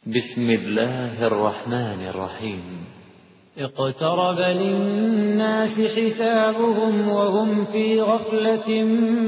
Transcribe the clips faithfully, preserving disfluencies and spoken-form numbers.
بسم الله الرحمن الرحيم. اقترب للناس حسابهم وهم في غفلة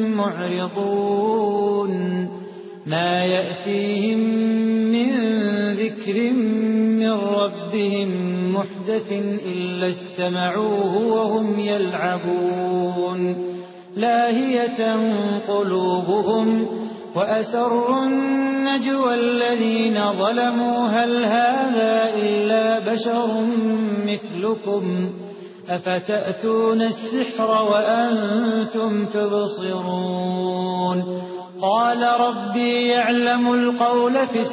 معرضون ما يأتيهم من ذكر من ربهم محدث إلا استمعوه وهم يلعبون لاهية قلوبهم وأسروا النجوى الذين ظلموا هل هذا إلا بشر مثلكم أفتأتون السحر وأنتم تبصرون قال ربي يعلم القول في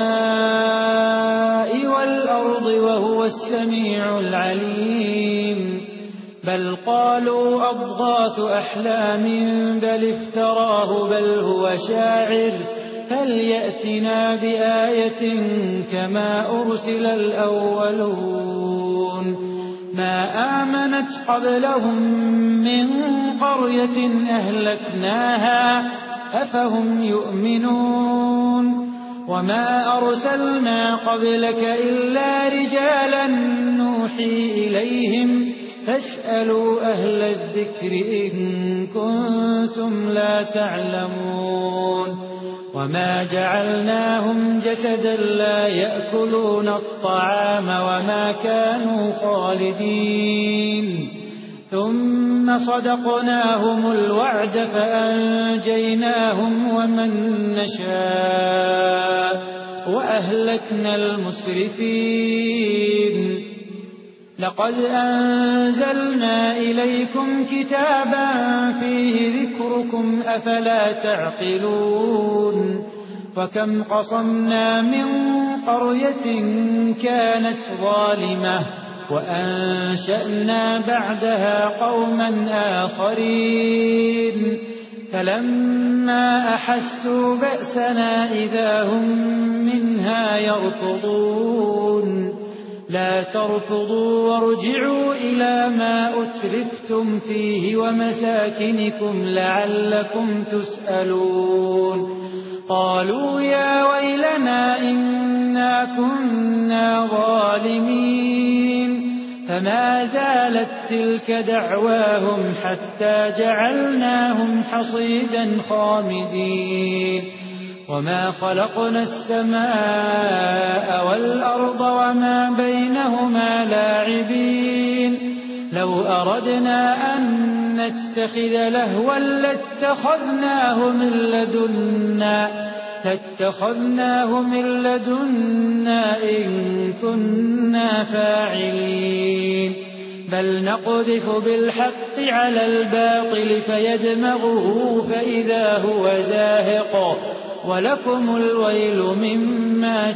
السماء والأرض وهو السميع العليم بل قالوا أضغاث أحلام بل افتراه بل هو شاعر فليأتنا بآية كما أرسل الأولون ما آمنت قبلهم من قرية أهلكناها أفهم يؤمنون وما أرسلنا قبلك إلا رجالا نوحي إليهم فاسألوا أهل الذكر إن كنتم لا تعلمون وما جعلناهم جسدا لا يأكلون الطعام وما كانوا خالدين ثم صدقناهم الوعد فأنجيناهم ومن نشاء وأهلكنا المسرفين لقد أنزلنا إليكم كتابا فيه ذكركم أفلا تعقلون وكم قصمنا من قرية كانت ظالمة وأنشأنا بعدها قوما آخرين فلما أحسوا بأسنا إذا هم منها يركضون لا تركضوا وارجعوا إلى ما أترفتم فيه ومساكنكم لعلكم تسألون قالوا يا ويلنا إنا كنا ظالمين فما زالت تلك دعواهم حتى جعلناهم حصيدا خامدين وما خلقنا السماء والأرض وما بينهما لاعبين لو أردنا أن نتخذ لهوا لاتخذناه من لدنا لاتخذناه من لدنا إن كنا فاعلين بل نقذف بالحق على الباطل فيدمغه فإذا هو زاهق ولكم الويل مما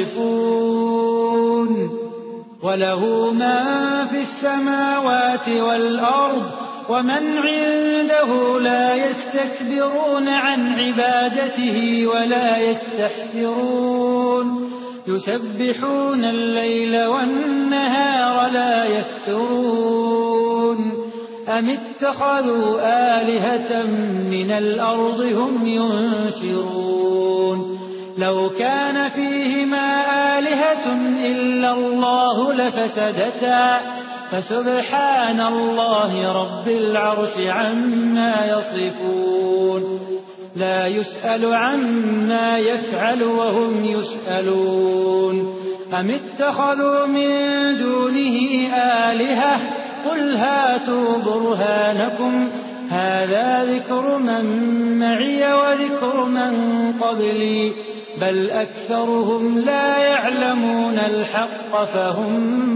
تصفون وله ما في السماوات والأرض ومن عنده لا يستكبرون عن عبادته ولا يستحسرون يسبحون الليل والنهار لا يفترون أم اتخذوا آلهة من الأرض هم ينشرون لو كان فيهما آلهة إلا الله لفسدتا فسبحان الله رب العرش عما يصفون لا يسأل عما يفعل وهم يسألون أم اتخذوا من دونه آلهة قل هاتوا برهانكم هذا ذكر من معي وذكر من قبلي بل أكثرهم لا يعلمون الحق فهم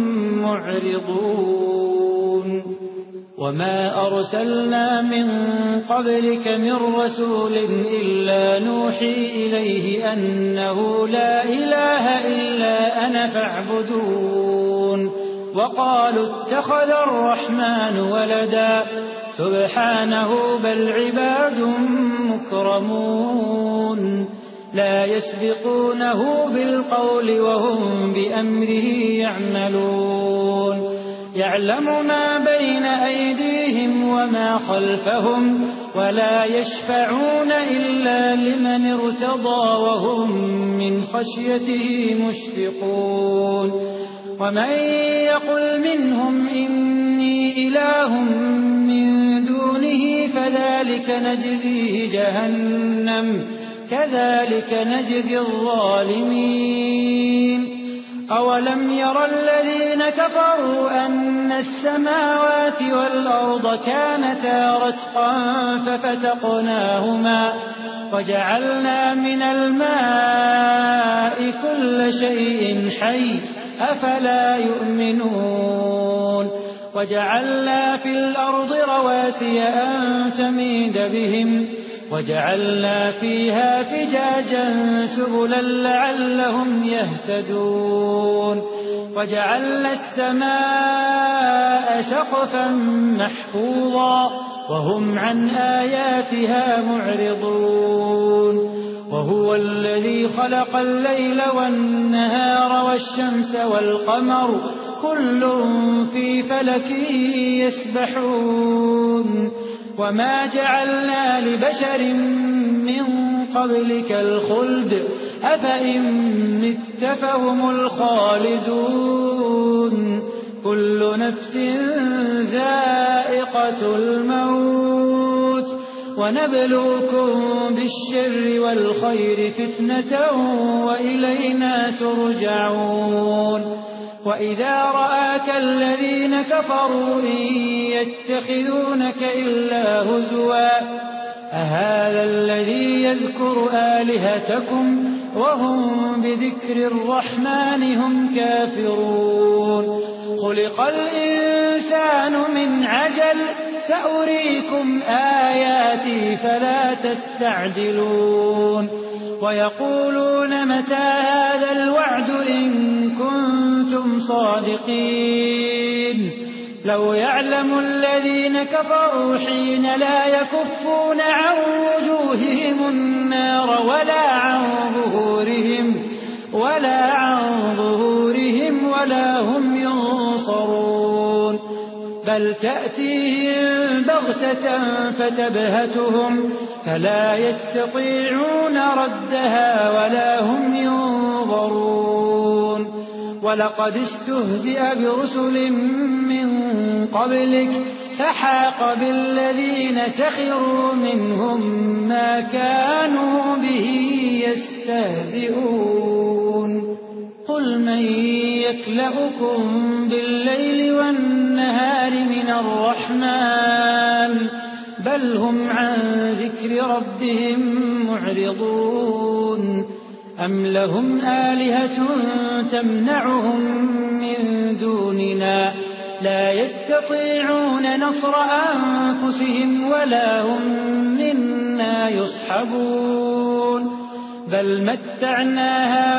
معرضون وما أرسلنا من قبلك من رسول إلا نوحي إليه أنه لا إله إلا أنا فاعبدون وقالوا اتخذ الرحمن ولدا سبحانه بل عباد مكرمون لا يسبقونه بالقول وهم بأمره يعملون يعلم ما بين أيديهم وما خلفهم ولا يشفعون إلا لمن ارتضى وهم من خشيته مشفقون ومن يقل منهم إني إله من دونه فذلك نجزيه جهنم كذلك نجزي الظالمين أولم ير الذين كفروا أن السماوات والأرض كانتا رتقا ففتقناهما وجعلنا من الماء كل شيء حي أفلا يؤمنون وجعلنا في الأرض رواسي أن تميد بهم وجعلنا فيها فجاجا سبلا لعلهم يهتدون وجعلنا السماء سقفا محفوظا وهم عن آياتها معرضون وهو الذي خلق الليل والنهار والشمس والقمر كل في فلك يسبحون وما جعلنا لبشر من قبلك الخلد أفإن مت فهم الخالدون كل نفس ذائقة الموت ونبلوكم بالشر والخير فتنة وإلينا ترجعون وإذا رآك الذين كفروا إن يتخذونك إلا هزوا أهذا الذي يذكر آلهتكم وهم بذكر الرحمن هم كافرون خلق الإنسان من عجل سأريكم آياتي فلا تستعجلون ويقولون متى هذا الوعد إن كنتم صادقين لو يعلم الذين كفروا حين لا يكفون عن وجوههم النار ولا عن ظهورهم ولا عن ظهورهم ولا هم ينصرون بل تأتيهم بغتة فتبهتهم فلا يستطيعون ردها ولا هم ينظرون ولقد استهزئ برسل من قبلك فحاق بالذين سخروا منهم ما كانوا به يستهزئون قل من يكلؤكم بالليل والنهار من الرحمن بل هم عن ذكر ربهم معرضون أم لهم آلهة تمنعهم من دوننا لا يستطيعون نصر أنفسهم ولا هم منا يصحبون بل متعنا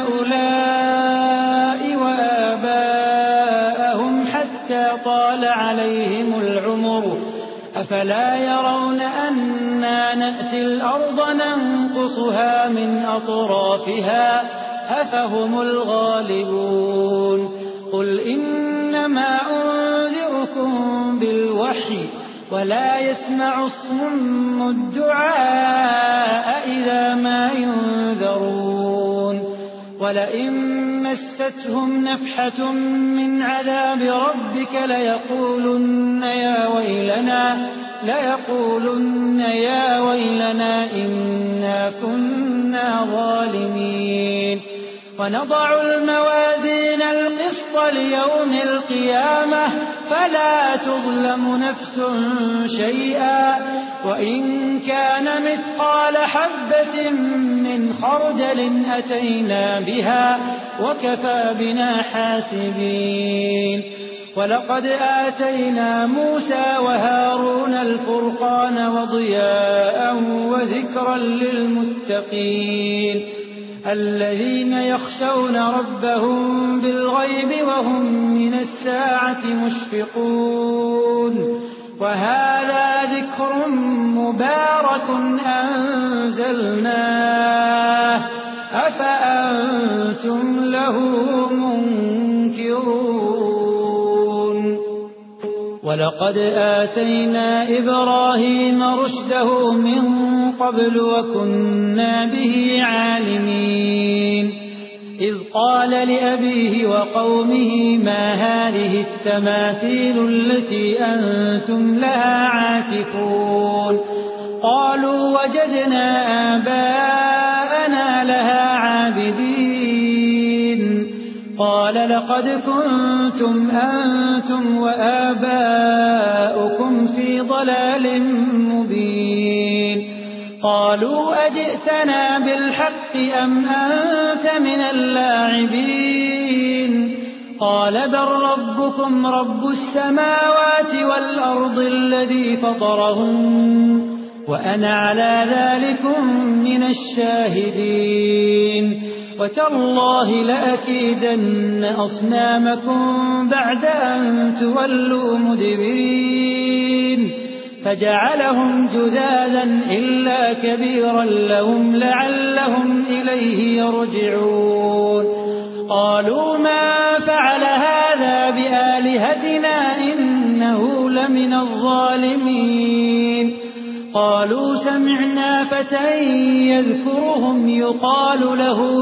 هؤلاء وآباءهم حتى طال عليهم العمر أفلا يرون أنا نأتي الأرض ننقصها من أطرافها أفهم الغالبون قل إنما أنذركم بالوحي ولا يسمع الصم الدعاء إذا ما ينذرون ولئن مستهم نفحة من عذاب ربك ليقولن يا ويلنا ليقولن يا ويلنا إنا كنا ظالمين ونضع الموازين القسط ليوم القيامة فلا تظلم نفس شيئا وإن كان مثقال حبة من خردل أتينا بها وكفى بنا حاسبين ولقد آتينا موسى وهارون الفرقان وضياء وذكرا للمتقين الذين يخشون ربهم بالغيب وهم من الساعة مشفقون وهذا ذكر مبارك أنزلناه أفأنتم له منكرون ولقد آتينا إبراهيم رشده من قبل وكنا به عالمين إذ قال لأبيه وقومه ما هذه التماثيل التي أنتم لها عاكفون قالوا وجدنا آباءنا لها عابدين قال لقد كنتم أنتم وآباؤكم في ضلال مبين قالوا أجئتنا بالحق أم أنت من اللاعبين قال بل ربكم رب السماوات والأرض الذي فطرهن وأنا على ذلكم من الشاهدين وتالله لأكيدن أصنامكم بعد أن تولوا مدبرين فجعلهم جذاذا إلا كبيرا لهم لعلهم إليه يرجعون قالوا ما فعل هذا بآلهتنا إنه لمن الظالمين قالوا سمعنا فتى يذكرهم يقال له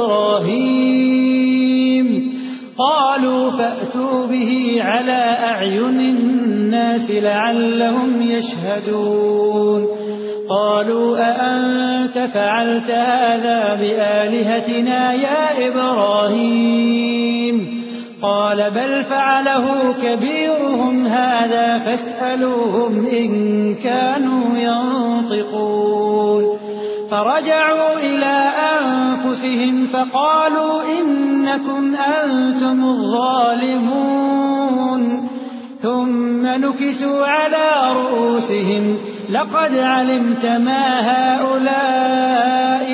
إبراهيم قالوا فأتوا به على أعين الناس لعلهم يشهدون قالوا أأنت فعلت هذا بآلهتنا يا إبراهيم قال بل فعله كبيرهم هذا فاسألوهم إن كانوا ينطقون فرجعوا إلى أنفسهم فقالوا إنكم أنتم الظالمون ثم نكسوا على رؤوسهم لقد علمت ما هؤلاء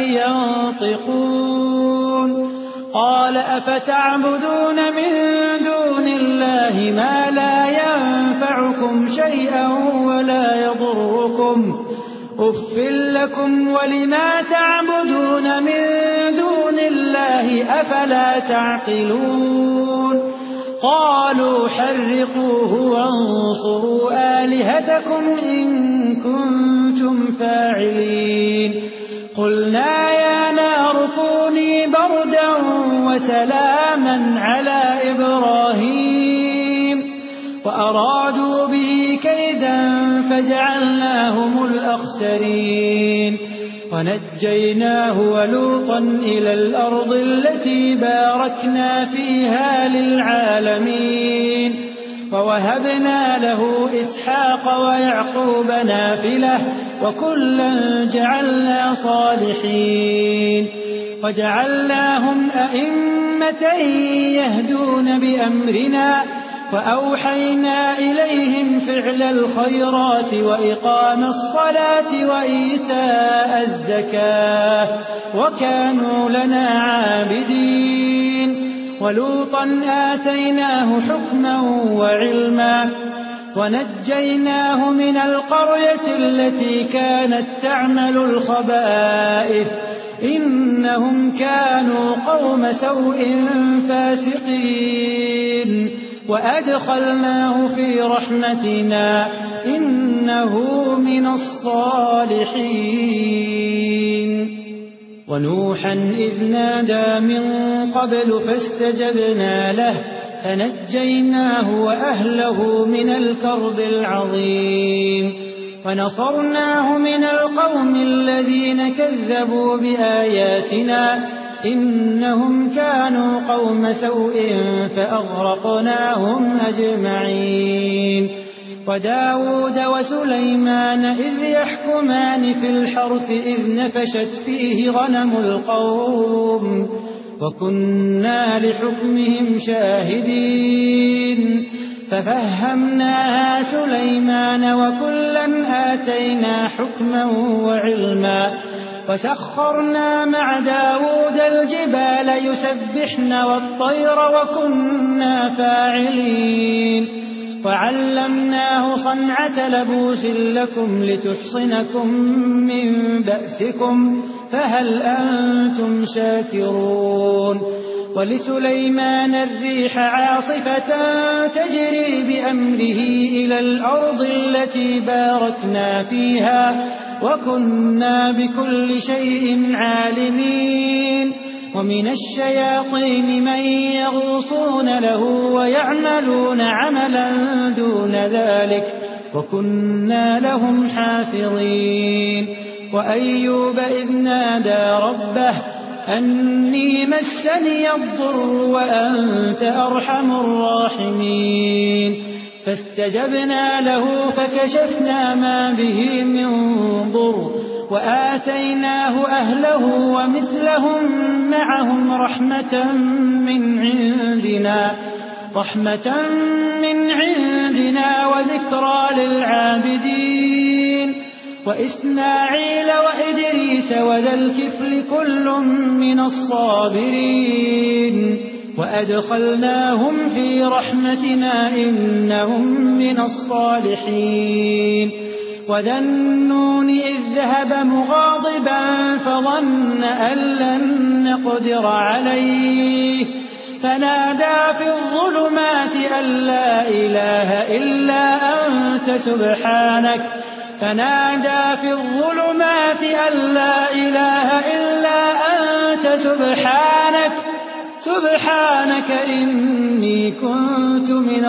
ينطقون قال أفتعبدون من دون الله ما لا ينفعكم شيئا ولا يضركم أف لكم ولما تعبدون من دون الله أفلا تعقلون قالوا حرقوه وانصروا آلهتكم إن كنتم فاعلين قلنا يا نار كوني بردا وسلاما على إبراهيم وأرادوا به كيدا فجعلناهم الأخسرين ونجيناه ولوطا إلى الأرض التي باركنا فيها للعالمين ووهبنا له إسحاق ويعقوب نافلة وكلا جعلنا صالحين وجعلناهم أئمة يهدون بأمرنا وأوحينا إليهم فعل الخيرات وإقام الصلاة وإيتاء الزكاة وكانوا لنا عابدين ولوطا آتيناه حكما وعلما ونجيناه من القرية التي كانت تعمل الخبائث إنهم كانوا قوم سوء فاسقين وأدخلناه في رحمتنا إنه من الصالحين ونوحا إذ نادى من قبل فاستجبنا له فنجيناه وأهله من الكرب العظيم ونصرناه من القوم الذين كذبوا بآياتنا إنهم كانوا قوم سوء فأغرقناهم أجمعين وداود وسليمان إذ يحكمان في الحرث إذ نفشت فيه غنم القوم وكنا لحكمهم شاهدين ففهمناها سليمان وكلا آتينا حكما وعلما وسخرنا مع داود الجبال يسبحن والطير وكنا فاعلين وعلمناه صنعة لبوس لكم لتحصنكم من بأسكم فهل أنتم شاكرون ولسليمان الريح عاصفة تجري بأمره إلى الأرض التي باركنا فيها وكنا بكل شيء عالمين ومن الشياطين من يغوصون له ويعملون عملا دون ذلك وكنا لهم حافظين وأيوب إذ نادى ربه أني مسني الضر وأنت أرحم الراحمين فاستجبنا له فكشفنا ما به من ضر وآتيناه أهله ومثلهم معهم رحمة من عندنا رحمة من عندنا وذكرى للعابدين وإسماعيل وإدريس وذا الكفل كل من الصابرين وأدخلناهم في رحمتنا إنهم من الصالحين وذا النون إذ ذهب مغاضبا فظن أن لن نقدر عليه فنادى في الظلمات أن لا إله إلا أنت سبحانك فنادى في الظلمات أن لا إله إلا أنت سبحانك سبحانك إني كنت من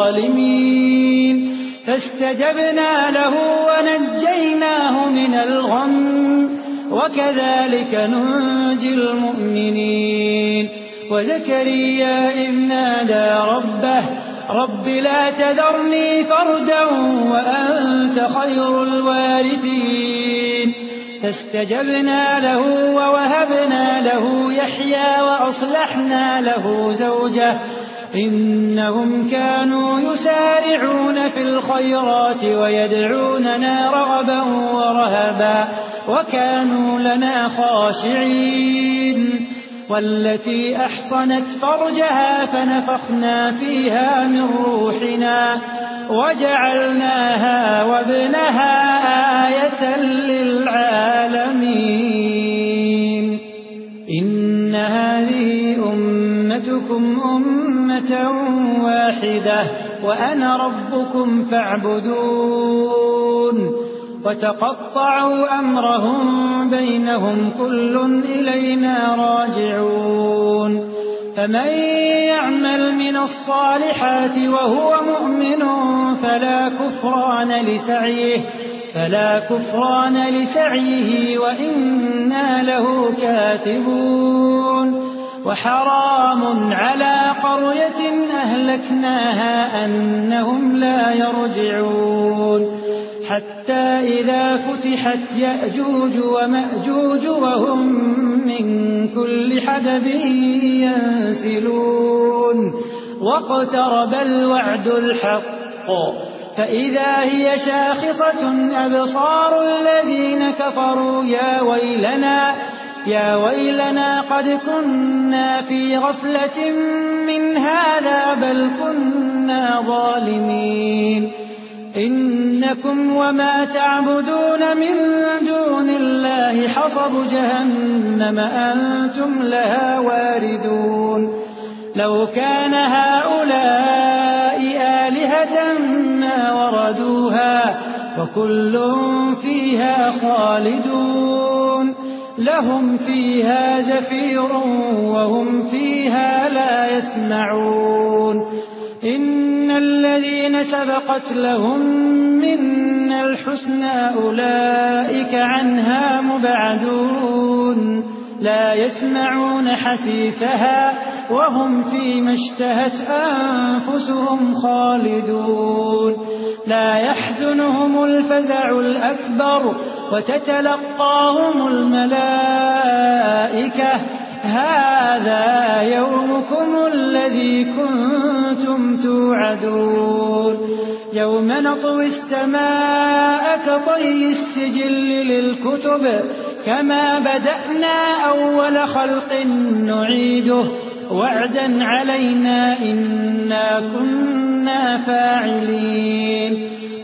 الظالمين فاستجبنا له ونجيناه من الغم وكذلك ننجي المؤمنين وزكريا إذ نادى ربه رب لا تذرني فردا وأنت خير الوارثين فاستجبنا له ووهبنا له يحيى وأصلحنا له زوجه إنهم كانوا يسارعون في الخيرات ويدعوننا رغبا ورهبا وكانوا لنا خاشعين والتي أحصنت فرجها فنفخنا فيها من روحنا وجعلناها وابنها آية للعالمين إن هذه أمتكم أمة واحدة وأنا ربكم فاعبدون وتقطعوا أمرهم بينهم كل إلينا راجعون فمن يعمل من الصالحات وهو مؤمن فلا كفران لسعيه فلا كفران لسعيه وإنا له كاتبون وحرام على قرية أهلكناها أنهم لا يرجعون حتى إذا فتحت يأجوج ومأجوج وهم من كل حدب ينسلون واقترب الوعد الحق فإذا هي شاخصة أبصار الذين كفروا يا ويلنا يا ويلنا قد كنا في غفلة من هذا بل كنا ظالمين إنكم وما تعبدون من دون الله حصب جهنم أنتم لها واردون لو كان هؤلاء آلهة ما وردوها وكل فيها خالدون لهم فيها زفير وهم فيها لا يسمعون إن الذين سبقت لهم منا الحسنى أولئك عنها مبعدون لا يسمعون حسيسها وهم فيما اشتهت أنفسهم خالدون لا يحزنهم الفزع الأكبر وتتلقاهم الملائكة هذا يومكم الذي كنتم توعدون يوم نطوي السماء كطي السجل للكتب كما بدأنا أول خلق نعيده وعدا علينا إنا كنا فاعلين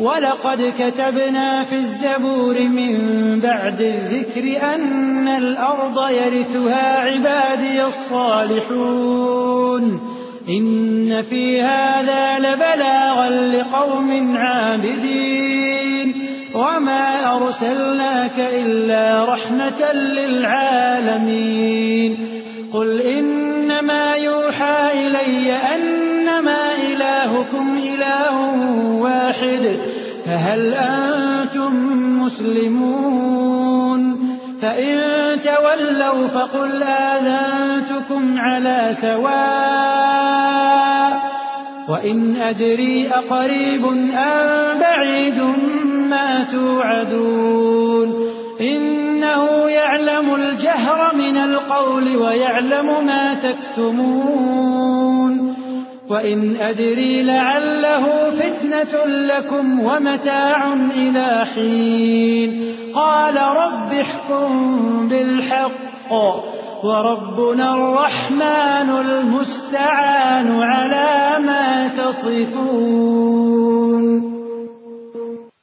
ولقد كتبنا في الزبور من بعد الذكر أن الأرض يرثها عبادي الصالحون إن في هذا لبلاغا لقوم عابدين وما أرسلناك إلا رحمة للعالمين قل إنما يوحى إلي أنما إلهكم إله واحد فهل أنتم مسلمون فإن تولوا فقل آذنتكم على سواء وإن أدري أقريب أم بعيد ما توعدون إنه يعلم الجهر من القول ويعلم ما تكتمون وإن أدري لعله فتنة لكم ومتاع إلى حين قال رب احكم بالحق وربنا الرحمن المستعان على ما تصفون.